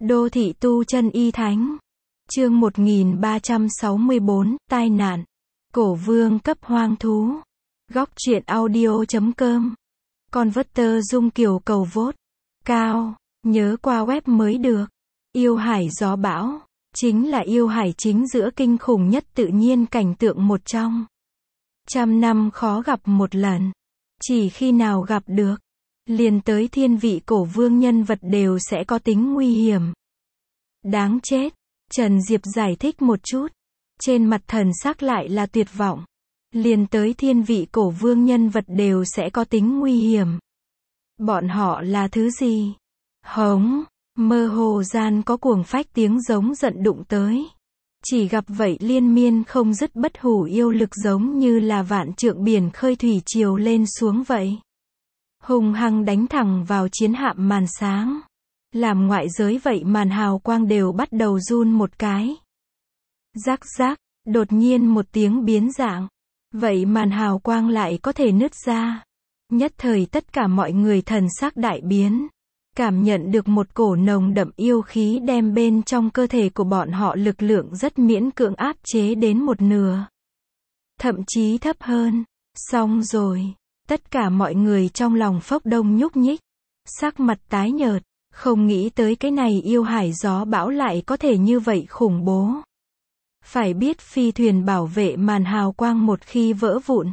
Đô thị tu chân y thánh. Chương 1364, tai nạn. Cổ vương cấp hoang thú. Góc truyện audio.com. Converter dung kiều cầu vote. Cao. Nhớ qua web mới được. Yêu hải gió bão. Chính là yêu hải chính giữa kinh khủng nhất tự nhiên cảnh tượng một trong. Trăm năm khó gặp một lần. Chỉ khi nào gặp được, liền tới thiên vị cổ vương nhân vật đều sẽ có tính nguy hiểm. Đáng chết. Trần Diệp giải thích một chút. Trên mặt thần sắc lại là tuyệt vọng. Liền tới thiên vị cổ vương nhân vật đều sẽ có tính nguy hiểm. Bọn họ là thứ gì? Hống. Mơ hồ gian có cuồng phách tiếng giống giận đụng tới. Chỉ gặp vậy liên miên không dứt bất hủ yêu lực giống như là vạn trượng biển khơi thủy triều lên xuống vậy. Hùng hăng đánh thẳng vào chiến hạm màn sáng. Làm ngoại giới vậy màn hào quang đều bắt đầu run một cái. Rắc rắc, đột nhiên một tiếng biến dạng. Vậy màn hào quang lại có thể nứt ra. Nhất thời tất cả mọi người thần sắc đại biến. Cảm nhận được một cổ nồng đậm yêu khí đem bên trong cơ thể của bọn họ lực lượng rất miễn cưỡng áp chế đến một nửa. Thậm chí thấp hơn. Xong rồi. Tất cả mọi người trong lòng phốc đông nhúc nhích. Sắc mặt tái nhợt. Không nghĩ tới cái này yêu hải gió bão lại có thể như vậy khủng bố. Phải biết phi thuyền bảo vệ màn hào quang một khi vỡ vụn.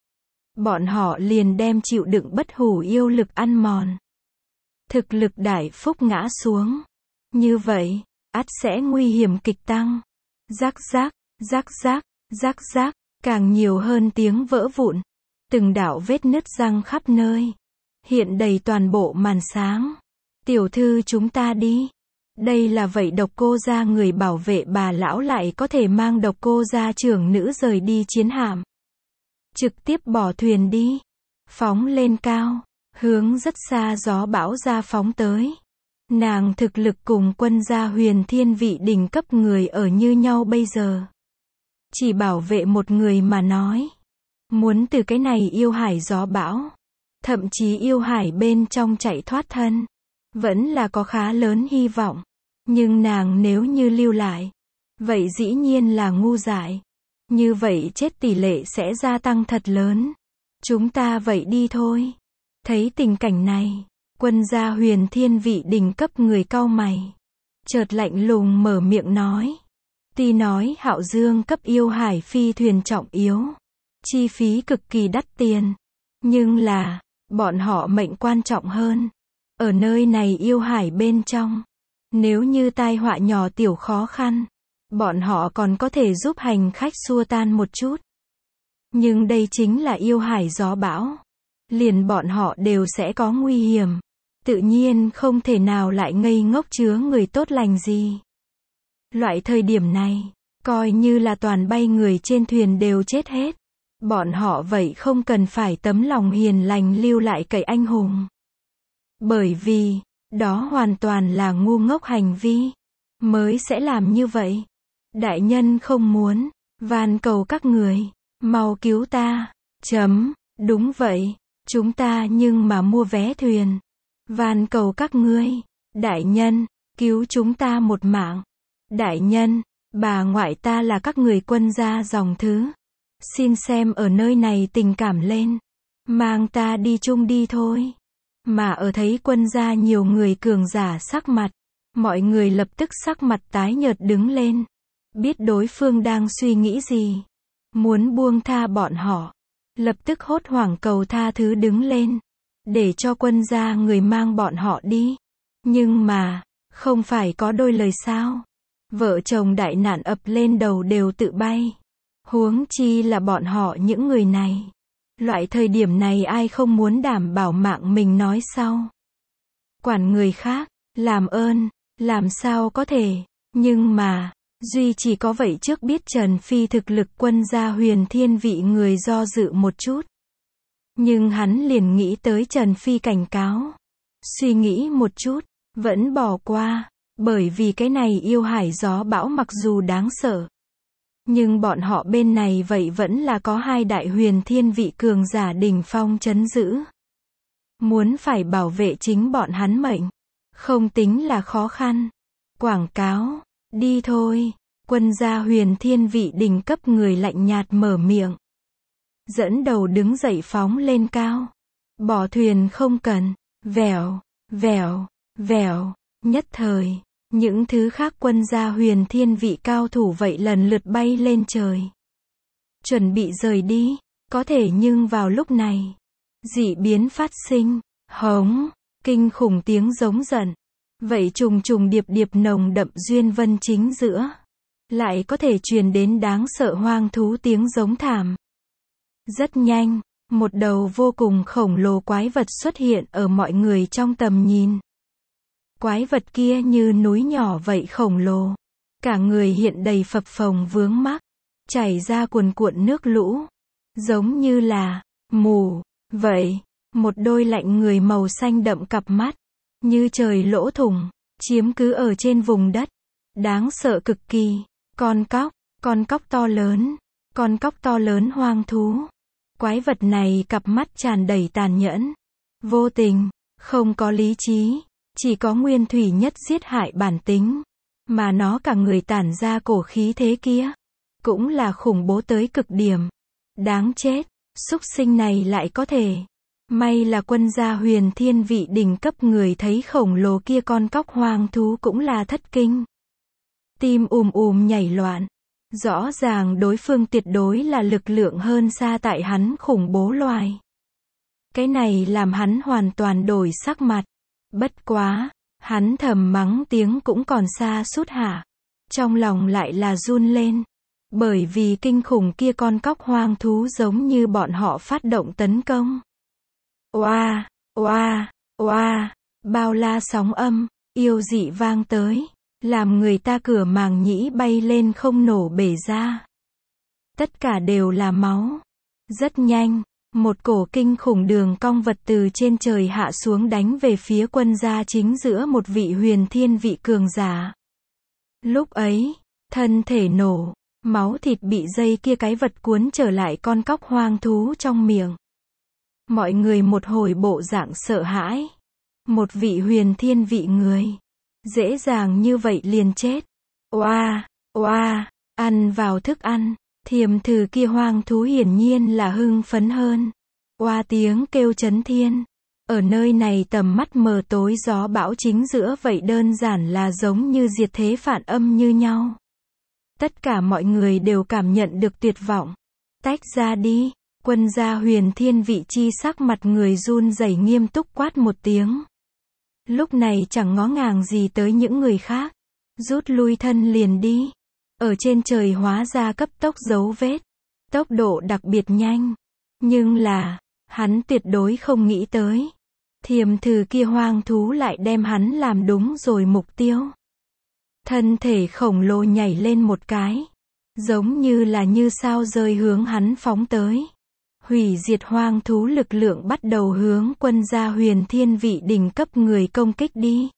Bọn họ liền đem chịu đựng bất hủ yêu lực ăn mòn. Thực lực đại phúc ngã xuống. Như vậy, ắt sẽ nguy hiểm kịch tăng. Rắc rắc, rắc rắc, rắc rắc, càng nhiều hơn tiếng vỡ vụn. Từng đạo vết nứt răng khắp nơi. Hiện đầy toàn bộ màn sáng. Tiểu thư chúng ta đi. Đây là vậy độc cô gia người bảo vệ bà lão lại có thể mang độc cô gia trưởng nữ rời đi chiến hạm. Trực tiếp bỏ thuyền đi. Phóng lên cao. Hướng rất xa gió bão ra phóng tới. Nàng thực lực cùng quân gia huyền thiên vị đỉnh cấp người ở như nhau bây giờ. Chỉ bảo vệ một người mà nói. Muốn từ cái này yêu hải gió bão. Thậm chí yêu hải bên trong chạy thoát thân. Vẫn là có khá lớn hy vọng. Nhưng nàng nếu như lưu lại. Vậy dĩ nhiên là ngu dại. Như vậy chết tỷ lệ sẽ gia tăng thật lớn. Chúng ta vậy đi thôi. Thấy tình cảnh này. Quân gia huyền thiên vị đỉnh cấp người cau mày. Chợt lạnh lùng mở miệng nói. Tuy nói Hạo Dương cấp yêu hải phi thuyền trọng yếu. Chi phí cực kỳ đắt tiền. Nhưng là, bọn họ mệnh quan trọng hơn. Ở nơi này yêu hải bên trong. Nếu như tai họa nhỏ tiểu khó khăn. Bọn họ còn có thể giúp hành khách xua tan một chút. Nhưng đây chính là yêu hải gió bão. Liền bọn họ đều sẽ có nguy hiểm. Tự nhiên không thể nào lại ngây ngốc chứa người tốt lành gì. Loại thời điểm này, coi như là toàn bay người trên thuyền đều chết hết. Bọn họ vậy không cần phải tấm lòng hiền lành lưu lại cậy anh hùng. Bởi vì, đó hoàn toàn là ngu ngốc hành vi. Mới sẽ làm như vậy. Đại nhân không muốn. Van cầu các người. Mau cứu ta. Đúng vậy. Chúng ta nhưng mà mua vé thuyền. Van cầu các ngươi. Đại nhân. Cứu chúng ta một mạng. Đại nhân. Bà ngoại ta là các người quân gia dòng thứ. Xin xem ở nơi này tình cảm lên. Mang ta đi chung đi thôi. Mà ở thấy quân gia nhiều người cường giả sắc mặt. Mọi người lập tức sắc mặt tái nhợt đứng lên. Biết đối phương đang suy nghĩ gì. Muốn buông tha bọn họ. Lập tức hốt hoảng cầu tha thứ đứng lên. Để cho quân gia người mang bọn họ đi. Nhưng mà, không phải có đôi lời sao. Vợ chồng đại nạn ập lên đầu đều tự bay. Huống chi là bọn họ những người này. Loại thời điểm này ai không muốn đảm bảo mạng mình nói sau. Quản người khác, làm ơn, làm sao có thể. Nhưng mà, duy chỉ có vậy trước biết Trần Phi thực lực quân gia huyền thiên vị người do dự một chút. Nhưng hắn liền nghĩ tới Trần Phi cảnh cáo. Suy nghĩ một chút, vẫn bỏ qua. Bởi vì cái này yêu hải gió bão mặc dù đáng sợ. Nhưng bọn họ bên này vậy vẫn là có hai đại huyền thiên vị cường giả đỉnh phong trấn giữ. Muốn phải bảo vệ chính bọn hắn mệnh. Không tính là khó khăn. Quảng cáo. Đi thôi. Quân gia Huyền Thiên vị đỉnh cấp người lạnh nhạt mở miệng. Dẫn đầu đứng dậy phóng lên cao. Bỏ thuyền không cần. Vèo, vèo, vèo. Nhất thời, những thứ khác quân gia Huyền Thiên vị cao thủ vậy lần lượt bay lên trời. Chuẩn bị rời đi. Có thể nhưng vào lúc này, dị biến phát sinh. Hống. Kinh khủng tiếng giống giận. Vậy trùng trùng điệp điệp nồng đậm duyên vân chính giữa. Lại có thể truyền đến đáng sợ hoang thú tiếng giống thảm. Rất nhanh, một đầu vô cùng khổng lồ quái vật xuất hiện ở mọi người trong tầm nhìn. Quái vật kia như núi nhỏ vậy khổng lồ. Cả người hiện đầy phập phồng vướng mắc. Chảy ra cuồn cuộn nước lũ. Giống như là mù. Vậy, một đôi lạnh người màu xanh đậm cặp mắt. Như trời lỗ thủng. Chiếm cứ ở trên vùng đất. Đáng sợ cực kỳ. Con cóc to lớn. Con cóc to lớn hoang thú. Quái vật này cặp mắt tràn đầy tàn nhẫn. Vô tình. Không có lý trí. Chỉ có nguyên thủy nhất giết hại bản tính. Mà nó cả người tản ra cổ khí thế kia. Cũng là khủng bố tới cực điểm. Đáng chết. Súc sinh này lại có thể. May là quân gia Huyền Thiên vị đỉnh cấp người thấy khổng lồ kia con cóc hoang thú cũng là thất kinh. Tim nhảy loạn. Rõ ràng đối phương tuyệt đối là lực lượng hơn xa tại hắn khủng bố loài. Cái này làm hắn hoàn toàn đổi sắc mặt. Bất quá, hắn thầm mắng tiếng cũng còn xa sút hả. Trong lòng lại là run lên. Bởi vì kinh khủng kia con cóc hoang thú giống như bọn họ phát động tấn công. Oa, oa, oa, bao la sóng âm, yêu dị vang tới. Làm người ta cửa màng nhĩ bay lên không nổ bể ra. Tất cả đều là máu. Rất nhanh, một cổ kinh khủng đường cong vật từ trên trời hạ xuống đánh về phía quân gia chính giữa một vị Huyền Thiên vị cường giả. Lúc ấy, thân thể nổ, máu thịt bị dây kia cái vật cuốn trở lại con cóc hoang thú trong miệng. Mọi người một hồi bộ dạng sợ hãi. Một vị Huyền Thiên vị người. Dễ dàng như vậy liền chết. Oa, oa, ăn vào thức ăn. Thiềm thử kia hoang thú hiển nhiên là hưng phấn hơn. Oa tiếng kêu chấn thiên. Ở nơi này tầm mắt mờ tối gió bão chính giữa vậy đơn giản là giống như diệt thế phản âm như nhau. Tất cả mọi người đều cảm nhận được tuyệt vọng. Tách ra đi. Quân gia Huyền Thiên vị chi sắc mặt người run rẩy nghiêm túc quát một tiếng. Lúc này chẳng ngó ngàng gì tới những người khác. Rút lui thân liền đi. Ở trên trời hóa ra cấp tốc dấu vết. Tốc độ đặc biệt nhanh. Nhưng là, hắn tuyệt đối không nghĩ tới. Thiềm thử kia hoang thú lại đem hắn làm đúng rồi mục tiêu. Thân thể khổng lồ nhảy lên một cái. Giống như là như sao rơi hướng hắn phóng tới. Hủy diệt hoang thú lực lượng bắt đầu hướng quân gia Huyền Thiên vị đỉnh cấp người công kích đi.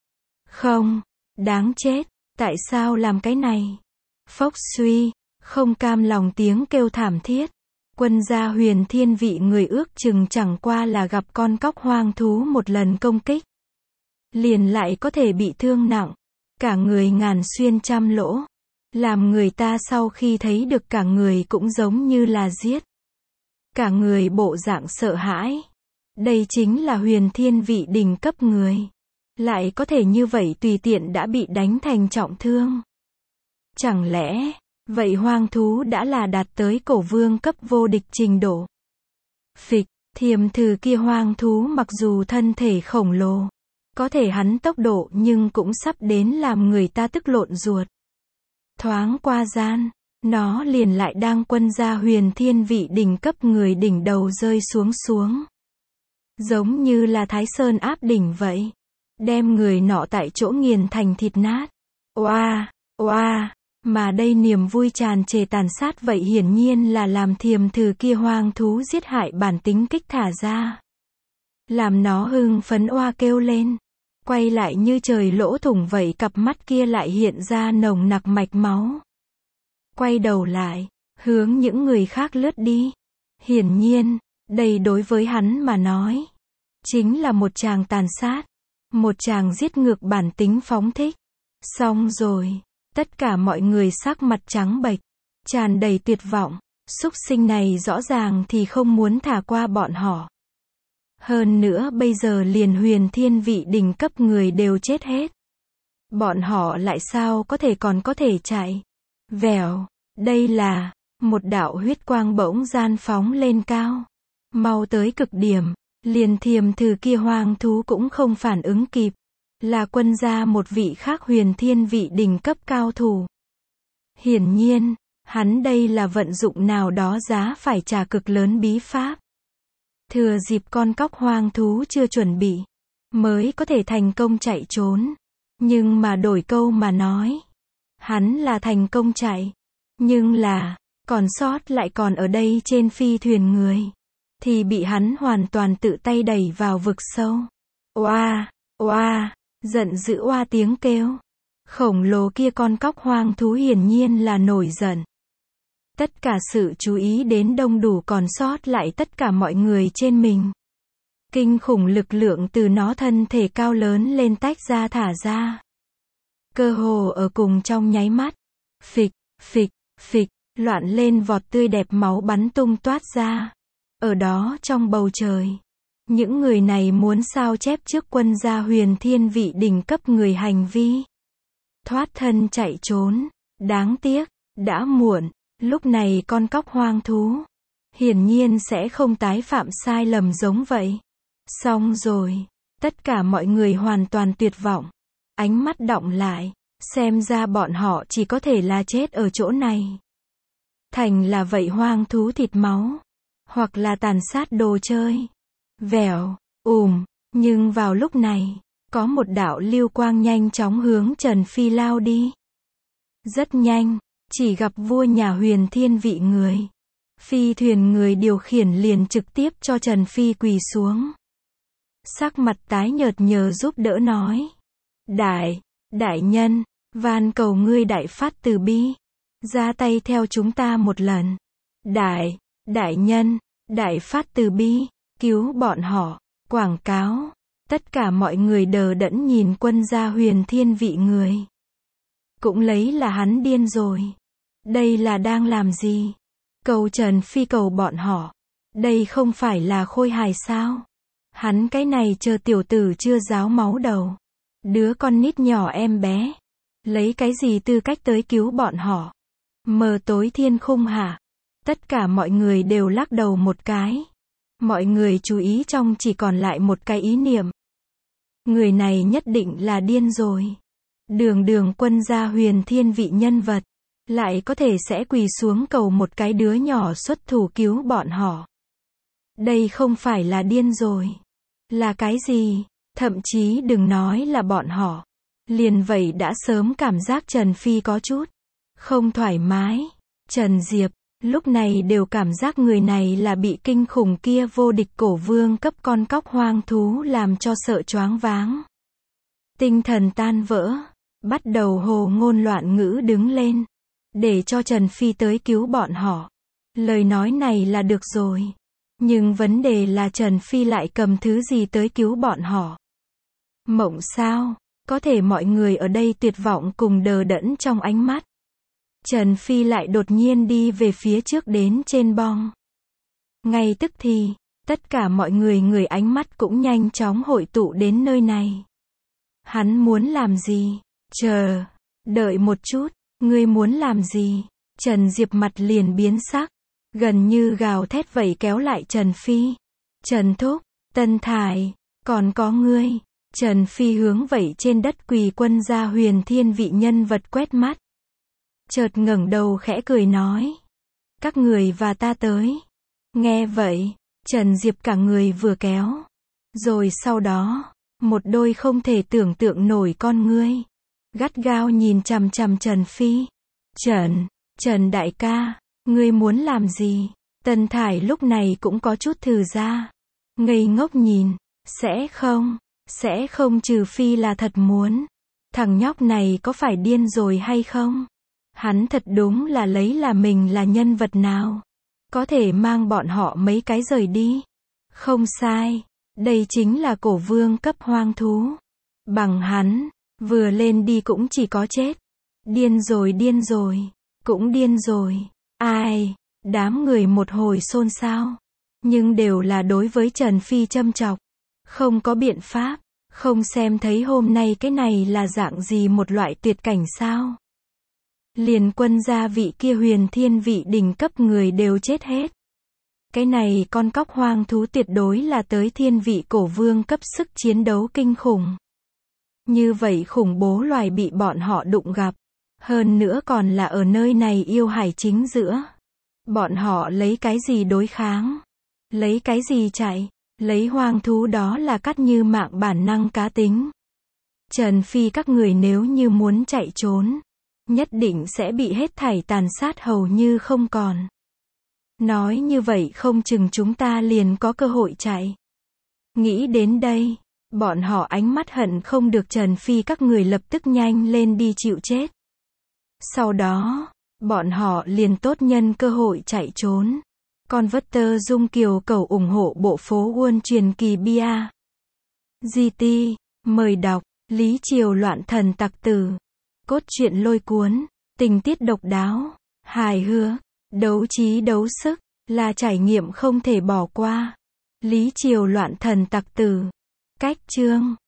Không, đáng chết, tại sao làm cái này? Phốc suy, không cam lòng tiếng kêu thảm thiết. Quân gia Huyền Thiên vị người ước chừng chẳng qua là gặp con cóc hoang thú một lần công kích. Liền lại có thể bị thương nặng, cả người ngàn xuyên trăm lỗ. Làm người ta sau khi thấy được cả người cũng giống như là giết. Cả người bộ dạng sợ hãi. Đây chính là Huyền Thiên vị đỉnh cấp người. Lại có thể như vậy tùy tiện đã bị đánh thành trọng thương. Chẳng lẽ, vậy hoang thú đã là đạt tới cổ vương cấp vô địch trình độ. Phịch, thiềm thử kia hoang thú mặc dù thân thể khổng lồ. Có thể hắn tốc độ nhưng cũng sắp đến làm người ta tức lộn ruột. Thoáng qua gian. Nó liền lại đang quân gia Huyền Thiên vị đỉnh cấp người đỉnh đầu rơi xuống. Giống như là Thái Sơn áp đỉnh vậy. Đem người nọ tại chỗ nghiền thành thịt nát. Oa, oa, mà đây niềm vui tràn trề tàn sát vậy hiển nhiên là làm thiềm thử kia hoang thú giết hại bản tính kích thả ra. Làm nó hưng phấn oa kêu lên. Quay lại như trời lỗ thủng vậy cặp mắt kia lại hiện ra nồng nặc mạch máu. Quay đầu lại, hướng những người khác lướt đi. Hiển nhiên, đây đối với hắn mà nói, chính là một tràng tàn sát. Một tràng giết ngược bản tính phóng thích. Xong rồi. Tất cả mọi người sắc mặt trắng bệch, tràn đầy tuyệt vọng. Súc sinh này rõ ràng thì không muốn thả qua bọn họ. Hơn nữa bây giờ liền huyền thiên vị đỉnh cấp người đều chết hết. Bọn họ lại sao còn có thể chạy. Vèo, đây là, một đạo huyết quang bỗng gian phóng lên cao. Mau tới cực điểm, liền thiềm thử kia hoang thú cũng không phản ứng kịp. Là quân gia một vị khác huyền thiên vị đỉnh cấp cao thủ. Hiển nhiên, hắn đây là vận dụng nào đó giá phải trả cực lớn bí pháp. Thừa dịp con cóc hoang thú chưa chuẩn bị, mới có thể thành công chạy trốn. Nhưng mà đổi câu mà nói, hắn là thành công chạy, nhưng là, còn sót lại còn ở đây trên phi thuyền người, thì bị hắn hoàn toàn tự tay đẩy vào vực sâu. Oa, oa, giận dữ oa tiếng kêu. Khổng lồ kia con cóc hoang thú hiển nhiên là nổi giận. Tất cả sự chú ý đến đông đủ còn sót lại tất cả mọi người trên mình. Kinh khủng lực lượng từ nó thân thể cao lớn lên tách ra thả ra. Cơ hồ ở cùng trong nháy mắt. Phịch, phịch, phịch, loạn lên vọt tươi đẹp máu bắn tung toát ra. Ở đó trong bầu trời. Những người này muốn sao chép trước quân gia huyền thiên vị đỉnh cấp người hành vi. Thoát thân chạy trốn. Đáng tiếc, đã muộn. Lúc này con cóc hoang thú hiển nhiên sẽ không tái phạm sai lầm giống vậy. Xong rồi, tất cả mọi người hoàn toàn tuyệt vọng. Ánh mắt đọng lại, xem ra bọn họ chỉ có thể là chết ở chỗ này. Thành là vậy hoang thú thịt máu, hoặc là tàn sát đồ chơi. Vèo, nhưng vào lúc này, có một đạo lưu quang nhanh chóng hướng Trần Phi lao đi. Rất nhanh. Chỉ gặp vua nhà huyền thiên vị người. Phi thuyền người điều khiển liền trực tiếp cho Trần Phi quỳ xuống. Sắc mặt tái nhợt nhờ giúp đỡ nói. Đại nhân, van cầu ngươi đại phát từ bi. Ra tay theo chúng ta một lần. Đại nhân, đại phát từ bi, cứu bọn họ. Quảng cáo. Tất cả mọi người đờ đẫn nhìn quân gia huyền thiên vị người. Cũng lấy là hắn điên rồi. Đây là đang làm gì? Cầu Trần Phi cầu bọn họ. Đây không phải là khôi hài sao? Hắn cái này chờ tiểu tử chưa ráo máu đầu. Đứa con nít nhỏ em bé. Lấy cái gì tư cách tới cứu bọn họ? Mờ tối thiên khung hả? Tất cả mọi người đều lắc đầu một cái. Mọi người chú ý trong chỉ còn lại một cái ý niệm. Người này nhất định là điên rồi. Đường quân gia huyền thiên vị nhân vật. Lại có thể sẽ quỳ xuống cầu một cái đứa nhỏ xuất thủ cứu bọn họ. Đây không phải là điên rồi. Là cái gì? Thậm chí đừng nói là bọn họ. Liền vậy đã sớm cảm giác Trần Phi có chút không thoải mái. Trần Diệp, lúc này đều cảm giác người này là bị kinh khủng kia vô địch cổ vương cấp con cóc hoang thú làm cho sợ choáng váng. Tinh thần tan vỡ. Bắt đầu hồ ngôn loạn ngữ đứng lên. Để cho Trần Phi tới cứu bọn họ. Lời nói này là được rồi. Nhưng vấn đề là Trần Phi lại cầm thứ gì tới cứu bọn họ. Mộng sao? Có thể mọi người ở đây tuyệt vọng cùng đờ đẫn trong ánh mắt. Trần Phi lại đột nhiên đi về phía trước đến trên bong. Ngay tức thì, tất cả mọi người ánh mắt cũng nhanh chóng hội tụ đến nơi này. Hắn muốn làm gì? Đợi một chút. Ngươi muốn làm gì? Trần Diệp mặt liền biến sắc. Gần như gào thét vậy kéo lại Trần Phi. Trần Thúc, Tân Thải, còn có ngươi. Trần Phi hướng vậy trên đất quỳ quân gia huyền thiên vị nhân vật quét mắt. Chợt ngẩng đầu khẽ cười nói. Các người và ta tới. Nghe vậy, Trần Diệp cả người vừa kéo. Rồi sau đó, một đôi không thể tưởng tượng nổi con ngươi. Gắt gao nhìn chằm chằm Trần Phi. Trần đại ca, ngươi muốn làm gì? Tân Thải lúc này cũng có chút thừ ra. Ngây ngốc nhìn. Sẽ không trừ phi là thật muốn. Thằng nhóc này có phải điên rồi hay không? Hắn thật đúng là lấy là mình là nhân vật nào. Có thể mang bọn họ mấy cái rời đi. Không sai. Đây chính là cổ vương cấp hoang thú. Bằng hắn, Vừa lên đi cũng chỉ có chết. Điên rồi, cũng điên rồi. Ai? Đám người một hồi xôn xao. Nhưng đều là đối với Trần Phi châm chọc. Không có biện pháp. Không xem thấy hôm nay cái này là dạng gì một loại tuyệt cảnh sao? Liền quân gia vị kia huyền thiên vị đỉnh cấp người đều chết hết. Cái này con cóc hoang thú tuyệt đối là tới thiên vị cổ vương cấp sức chiến đấu kinh khủng. Như vậy khủng bố loài bị bọn họ đụng gặp. Hơn nữa còn là ở nơi này yêu hải chính giữa. Bọn họ lấy cái gì đối kháng? Lấy cái gì chạy? Lấy hoang thú đó là cắt như mạng bản năng cá tính. Trần Phi các người nếu như muốn chạy trốn, nhất định sẽ bị hết thảy tàn sát hầu như không còn. Nói như vậy không chừng chúng ta liền có cơ hội chạy. Nghĩ đến đây, bọn họ ánh mắt hận không được Trần Phi các người lập tức nhanh lên đi chịu chết. Sau đó, bọn họ liền tốt nhân cơ hội chạy trốn. Converter Dung Kiều cầu ủng hộ bộ phố Wall truyền kỳ bia. GT, mời đọc, Lý Triều loạn thần tặc tử. Cốt truyện lôi cuốn, tình tiết độc đáo, hài hước, đấu trí đấu sức, là trải nghiệm không thể bỏ qua. Lý Triều loạn thần tặc tử. Cách chương